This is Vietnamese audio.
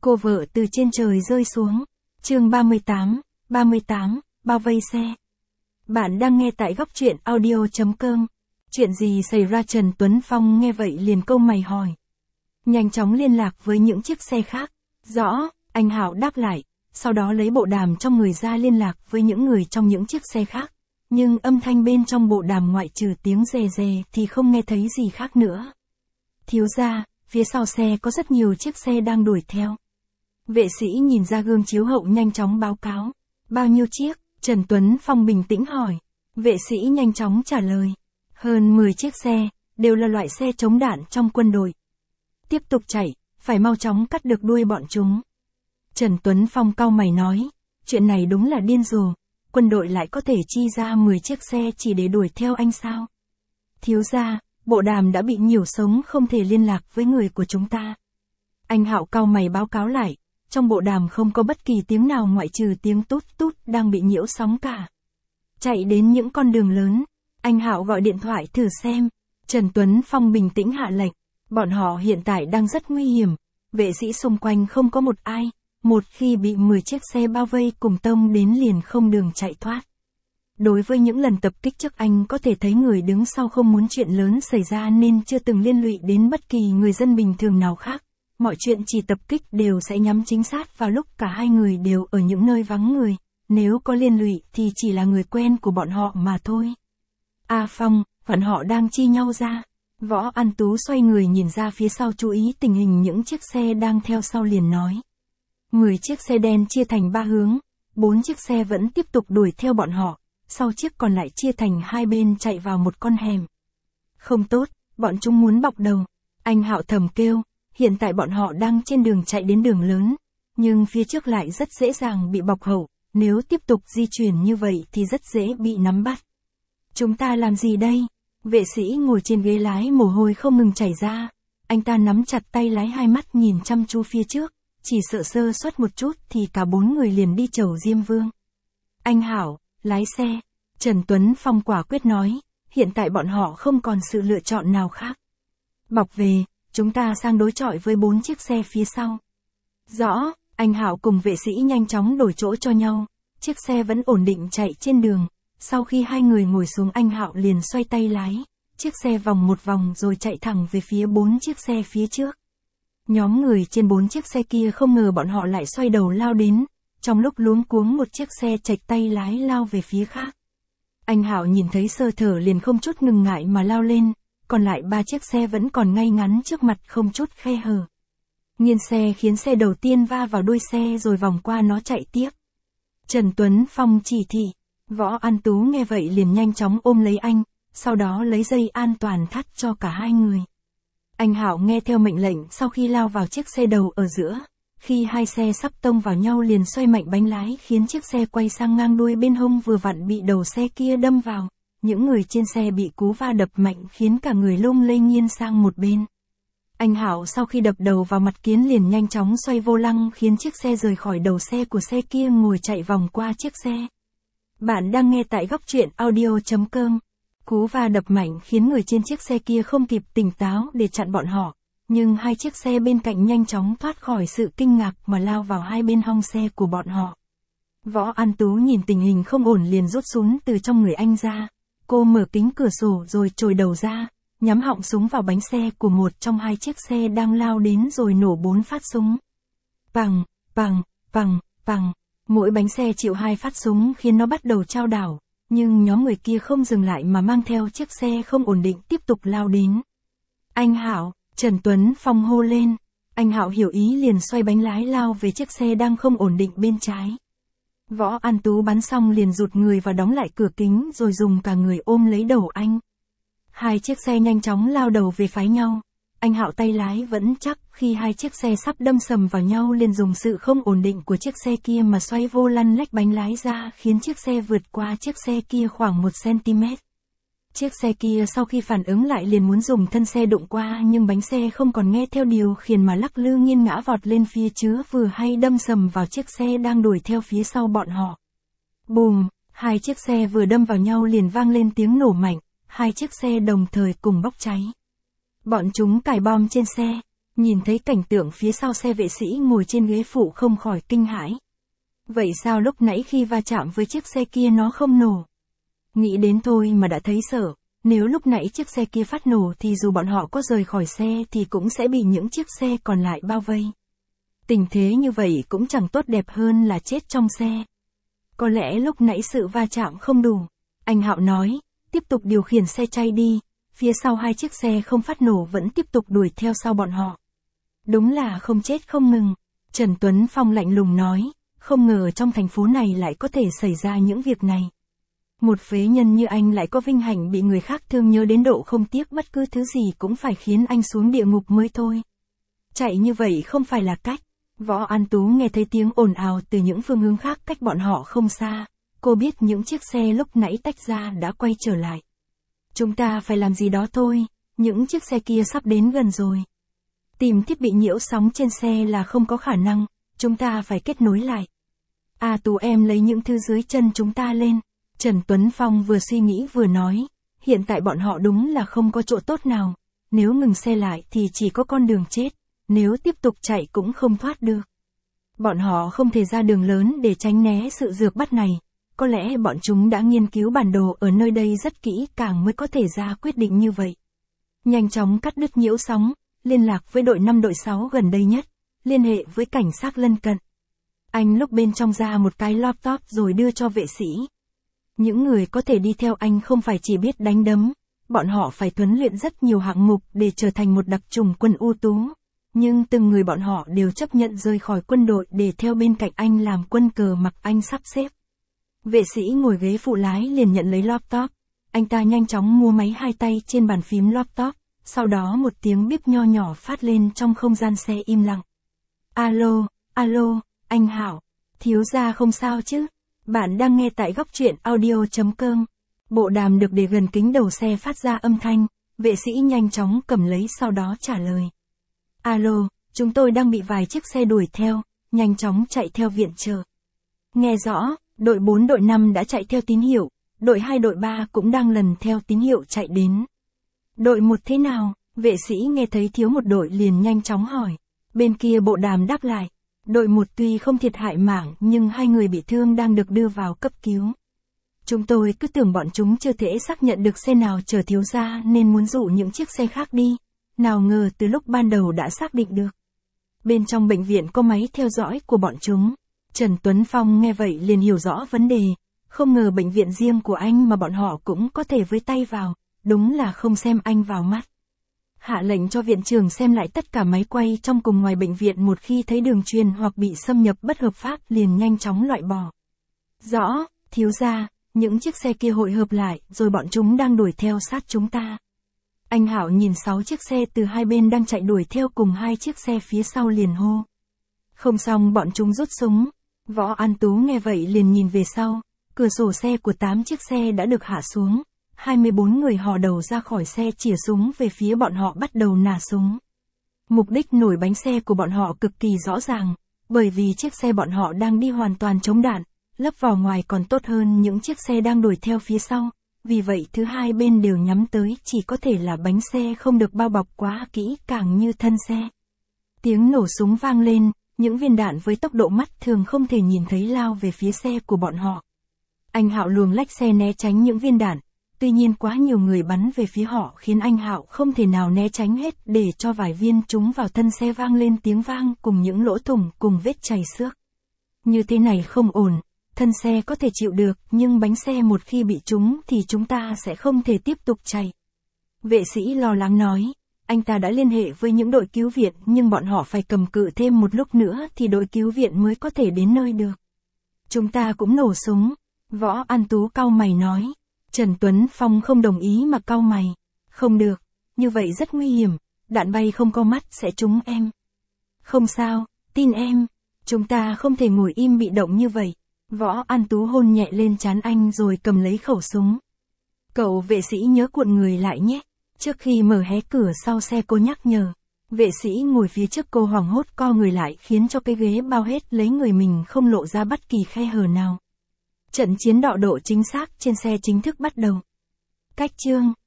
Cô vợ từ trên trời rơi xuống. Chương 38, bao vây xe. Bạn đang nghe tại góc truyện audio.com. Chuyện gì xảy ra? Trần Tuấn Phong nghe vậy liền câu mày hỏi. Nhanh chóng liên lạc với những chiếc xe khác. Rõ, anh Hạo đáp lại, sau đó lấy bộ đàm trong người ra liên lạc với những người trong những chiếc xe khác. Nhưng âm thanh bên trong bộ đàm ngoại trừ tiếng rè rè thì không nghe thấy gì khác nữa. Thiếu gia, phía sau xe có rất nhiều chiếc xe đang đuổi theo. Vệ sĩ nhìn ra gương chiếu hậu nhanh chóng báo cáo. Bao nhiêu chiếc? Trần Tuấn Phong bình tĩnh hỏi. Vệ sĩ nhanh chóng trả lời. Hơn 10 chiếc xe, đều là loại xe chống đạn trong quân đội. Tiếp tục chạy, phải mau chóng cắt được đuôi bọn chúng. Trần Tuấn Phong cau mày nói. Chuyện này đúng là điên rồ. Quân đội lại có thể chi ra 10 chiếc xe chỉ để đuổi theo anh sao? Thiếu gia, bộ đàm đã bị nhiễu sống không thể liên lạc với người của chúng ta. Anh Hạo cau mày báo cáo lại. Trong bộ đàm không có bất kỳ tiếng nào ngoại trừ tiếng tút tút đang bị nhiễu sóng cả. Chạy đến những con đường lớn, anh Hạo gọi điện thoại thử xem. Trần Tuấn Phong bình tĩnh hạ lệnh. Bọn họ hiện tại đang rất nguy hiểm. Vệ sĩ xung quanh không có một ai. Một khi bị 10 chiếc xe bao vây cùng tông đến liền không đường chạy thoát. Đối với những lần tập kích trước anh có thể thấy người đứng sau không muốn chuyện lớn xảy ra nên chưa từng liên lụy đến bất kỳ người dân bình thường nào khác. Mọi chuyện chỉ tập kích đều sẽ nhắm chính xác vào lúc cả hai người đều ở những nơi vắng người. Nếu có liên lụy thì chỉ là người quen của bọn họ mà thôi. A Phong, bọn họ đang chi nhau ra. Võ An Tú xoay người nhìn ra phía sau chú ý tình hình những chiếc xe đang theo sau liền nói. 10 chiếc xe đen chia thành 3 hướng, 4 chiếc xe vẫn tiếp tục đuổi theo bọn họ, sau chiếc còn lại chia thành hai bên chạy vào một con hẻm. Không tốt, bọn chúng muốn bọc đầu. Anh Hạo thầm kêu, hiện tại bọn họ đang trên đường chạy đến đường lớn, nhưng phía trước lại rất dễ dàng bị bọc hậu, nếu tiếp tục di chuyển như vậy thì rất dễ bị nắm bắt. Chúng ta làm gì đây? Vệ sĩ ngồi trên ghế lái mồ hôi không ngừng chảy ra, anh ta nắm chặt tay lái hai mắt nhìn chăm chú phía trước. Chỉ sợ sơ suất một chút thì cả 4 người liền đi chầu Diêm Vương. Anh Hảo, lái xe. Trần Tuấn Phong quả quyết nói, hiện tại bọn họ không còn sự lựa chọn nào khác. Bọc về, chúng ta sang đối chọi với 4 chiếc xe phía sau. Rõ, anh Hảo cùng vệ sĩ nhanh chóng đổi chỗ cho nhau. Chiếc xe vẫn ổn định chạy trên đường. Sau khi hai người ngồi xuống anh Hảo liền xoay tay lái. Chiếc xe vòng một vòng rồi chạy thẳng về phía 4 chiếc xe phía trước. Nhóm người trên 4 chiếc xe kia không ngờ bọn họ lại xoay đầu lao đến, trong lúc luống cuống một chiếc xe chệch tay lái lao về phía khác. Anh Hạo nhìn thấy sơ thở liền không chút ngừng ngại mà lao lên, còn lại 3 chiếc xe vẫn còn ngay ngắn trước mặt không chút khe hở. Nghiêng xe khiến xe đầu tiên va vào đuôi xe rồi vòng qua nó chạy tiếp. Trần Tuấn Phong chỉ thị, Võ An Tú nghe vậy liền nhanh chóng ôm lấy anh, sau đó lấy dây an toàn thắt cho cả hai người. Anh Hạo nghe theo mệnh lệnh sau khi lao vào chiếc xe đầu ở giữa. Khi hai xe sắp tông vào nhau liền xoay mạnh bánh lái khiến chiếc xe quay sang ngang đuôi bên hông vừa vặn bị đầu xe kia đâm vào. Những người trên xe bị cú va đập mạnh khiến cả người lung lay nghiêng sang một bên. Anh Hạo sau khi đập đầu vào mặt kiến liền nhanh chóng xoay vô lăng khiến chiếc xe rời khỏi đầu xe của xe kia ngồi chạy vòng qua chiếc xe. Bạn đang nghe tại góc truyện audio.com. Cú va đập mạnh khiến người trên chiếc xe kia không kịp tỉnh táo để chặn bọn họ, nhưng hai chiếc xe bên cạnh nhanh chóng thoát khỏi sự kinh ngạc mà lao vào hai bên hông xe của bọn họ. Võ An Tú nhìn tình hình không ổn liền rút súng từ trong người anh ra. Cô mở kính cửa sổ rồi chồi đầu ra, nhắm họng súng vào bánh xe của một trong hai chiếc xe đang lao đến rồi nổ 4 phát súng. Pằng, pằng, pằng, pằng, mỗi bánh xe chịu 2 phát súng khiến nó bắt đầu chao đảo. Nhưng nhóm người kia không dừng lại mà mang theo chiếc xe không ổn định tiếp tục lao đến. Anh Hạo, Trần Tuấn Phong hô lên. Anh Hạo hiểu ý liền xoay bánh lái lao về chiếc xe đang không ổn định bên trái. Võ An Tú bắn xong liền rụt người và đóng lại cửa kính rồi dùng cả người ôm lấy đầu anh. Hai chiếc xe nhanh chóng lao đầu về phái nhau. Anh Hạo tay lái vẫn chắc khi hai chiếc xe sắp đâm sầm vào nhau liền dùng sự không ổn định của chiếc xe kia mà xoay vô lăn lách bánh lái ra khiến chiếc xe vượt qua chiếc xe kia khoảng 1 cm. Chiếc xe kia sau khi phản ứng lại liền muốn dùng thân xe đụng qua nhưng bánh xe không còn nghe theo điều khiển mà lắc lư nghiêng ngã vọt lên phía chứa vừa hay đâm sầm vào chiếc xe đang đuổi theo phía sau bọn họ. Bùm, hai chiếc xe vừa đâm vào nhau liền vang lên tiếng nổ mạnh, hai chiếc xe đồng thời cùng bốc cháy. Bọn chúng cài bom trên xe, Nhìn thấy cảnh tượng phía sau xe vệ sĩ ngồi trên ghế phụ không khỏi kinh hãi. Vậy sao lúc nãy khi va chạm với chiếc xe kia nó không nổ? Nghĩ đến thôi mà đã thấy sợ, nếu lúc nãy chiếc xe kia phát nổ thì dù bọn họ có rời khỏi xe thì cũng sẽ bị những chiếc xe còn lại bao vây. Tình thế như vậy cũng chẳng tốt đẹp hơn là chết trong xe. Có lẽ lúc nãy sự va chạm không đủ. Anh Hạo nói, tiếp tục điều khiển xe chạy đi, phía sau hai chiếc xe không phát nổ vẫn tiếp tục đuổi theo sau bọn họ. Đúng là không chết không ngừng. Trần Tuấn Phong lạnh lùng nói, không ngờ trong thành phố này lại có thể xảy ra những việc này. Một phế nhân như anh lại có vinh hạnh bị người khác thương nhớ đến độ không tiếc bất cứ thứ gì cũng phải khiến anh xuống địa ngục mới thôi. Chạy như vậy không phải là cách. Võ An Tú nghe thấy tiếng ồn ào từ những phương hướng khác cách bọn họ không xa. Cô biết những chiếc xe lúc nãy tách ra đã quay trở lại. Chúng ta phải làm gì đó thôi, những chiếc xe kia sắp đến gần rồi. Tìm thiết bị nhiễu sóng trên xe là không có khả năng, chúng ta phải kết nối lại. À Tú em lấy những thứ dưới chân chúng ta lên. Trần Tuấn Phong vừa suy nghĩ vừa nói, hiện tại bọn họ đúng là không có chỗ tốt nào. Nếu ngừng xe lại thì chỉ có con đường chết, nếu tiếp tục chạy cũng không thoát được. Bọn họ không thể ra đường lớn để tránh né sự rượt bắt này. Có lẽ bọn chúng đã nghiên cứu bản đồ ở nơi đây rất kỹ càng mới có thể ra quyết định như vậy. Nhanh chóng cắt đứt nhiễu sóng, liên lạc với đội 5 đội 6 gần đây nhất, liên hệ với cảnh sát lân cận. Anh lúc bên trong ra một cái laptop rồi đưa cho vệ sĩ. Những người có thể đi theo anh không phải chỉ biết đánh đấm, bọn họ phải huấn luyện rất nhiều hạng mục để trở thành một đặc chủng quân ưu tú. Nhưng từng người bọn họ đều chấp nhận rời khỏi quân đội để theo bên cạnh anh làm quân cờ mặc anh sắp xếp. Vệ sĩ ngồi ghế phụ lái liền nhận lấy laptop. Anh ta nhanh chóng mua máy hai tay trên bàn phím laptop, sau đó một tiếng bíp nho nhỏ phát lên trong không gian xe im lặng. Alo, alo, anh Hảo, thiếu gia không sao chứ? Bạn đang nghe tại góc truyện audio.com. Bộ đàm được để gần kính đầu xe phát ra âm thanh, vệ sĩ nhanh chóng cầm lấy sau đó trả lời. Alo, chúng tôi đang bị vài chiếc xe đuổi theo, nhanh chóng chạy theo viện trợ. Nghe rõ, đội 4 đội 5 đã chạy theo tín hiệu, đội 2 đội 3 cũng đang lần theo tín hiệu chạy đến. Đội 1 thế nào? Vệ sĩ nghe thấy thiếu một đội liền nhanh chóng hỏi. Bên kia bộ đàm đáp lại. Đội 1 tuy không thiệt hại mảng nhưng 2 người bị thương đang được đưa vào cấp cứu. Chúng tôi cứ tưởng bọn chúng chưa thể xác nhận được xe nào chở thiếu gia nên muốn dụ những chiếc xe khác đi. Nào ngờ từ lúc ban đầu đã xác định được. Bên trong bệnh viện có máy theo dõi của bọn chúng. Trần Tuấn Phong nghe vậy liền hiểu rõ vấn đề. Không ngờ bệnh viện riêng của anh mà bọn họ cũng có thể với tay vào. Đúng là không xem anh vào mắt. Hạ lệnh cho viện trưởng xem lại tất cả máy quay trong cùng ngoài bệnh viện, một khi thấy đường truyền hoặc bị xâm nhập bất hợp pháp liền nhanh chóng loại bỏ. Rõ, thiếu gia, những chiếc xe kia hội hợp lại rồi bọn chúng đang đuổi theo sát chúng ta. Anh Hảo nhìn 6 chiếc xe từ hai bên đang chạy đuổi theo cùng 2 chiếc xe phía sau liền hô. Không xong, bọn chúng rút súng. Võ An Tú nghe vậy liền nhìn về sau, cửa sổ xe của 8 chiếc xe đã được hạ xuống. 24 người hò đầu ra khỏi xe chĩa súng về phía bọn họ bắt đầu nã súng. Mục đích nổi bánh xe của bọn họ cực kỳ rõ ràng, bởi vì chiếc xe bọn họ đang đi hoàn toàn chống đạn, lấp vào ngoài còn tốt hơn những chiếc xe đang đuổi theo phía sau, vì vậy thứ hai bên đều nhắm tới chỉ có thể là bánh xe không được bao bọc quá kỹ càng như thân xe. Tiếng nổ súng vang lên, những viên đạn với tốc độ mắt thường không thể nhìn thấy lao về phía xe của bọn họ. Anh Hạo luồng lách xe né tránh những viên đạn. Tuy nhiên quá nhiều người bắn về phía họ khiến anh Hạo không thể nào né tránh hết, để cho vài viên trúng vào thân xe vang lên tiếng vang cùng những lỗ thủng cùng vết chảy xước. Như thế này không ổn, thân xe có thể chịu được nhưng bánh xe một khi bị trúng thì chúng ta sẽ không thể tiếp tục chạy. Vệ sĩ lo lắng nói, anh ta đã liên hệ với những đội cứu viện nhưng bọn họ phải cầm cự thêm một lúc nữa thì đội cứu viện mới có thể đến nơi được. Chúng ta cũng nổ súng, Võ An Tú cau mày nói. Trần Tuấn Phong không đồng ý mà cau mày. Không được, như vậy rất nguy hiểm, đạn bay không có mắt sẽ trúng em. Không sao, tin em, chúng ta không thể ngồi im bị động như vậy. Võ An Tú hôn nhẹ lên trán anh rồi cầm lấy khẩu súng. Cậu vệ sĩ nhớ cuộn người lại nhé. Trước khi mở hé cửa sau xe cô nhắc nhở. Vệ sĩ ngồi phía trước cô hoảng hốt co người lại khiến cho cái ghế bao hết lấy người mình không lộ ra bất kỳ khe hở nào. Trận chiến đọ độ chính xác trên xe chính thức bắt đầu. Cách chương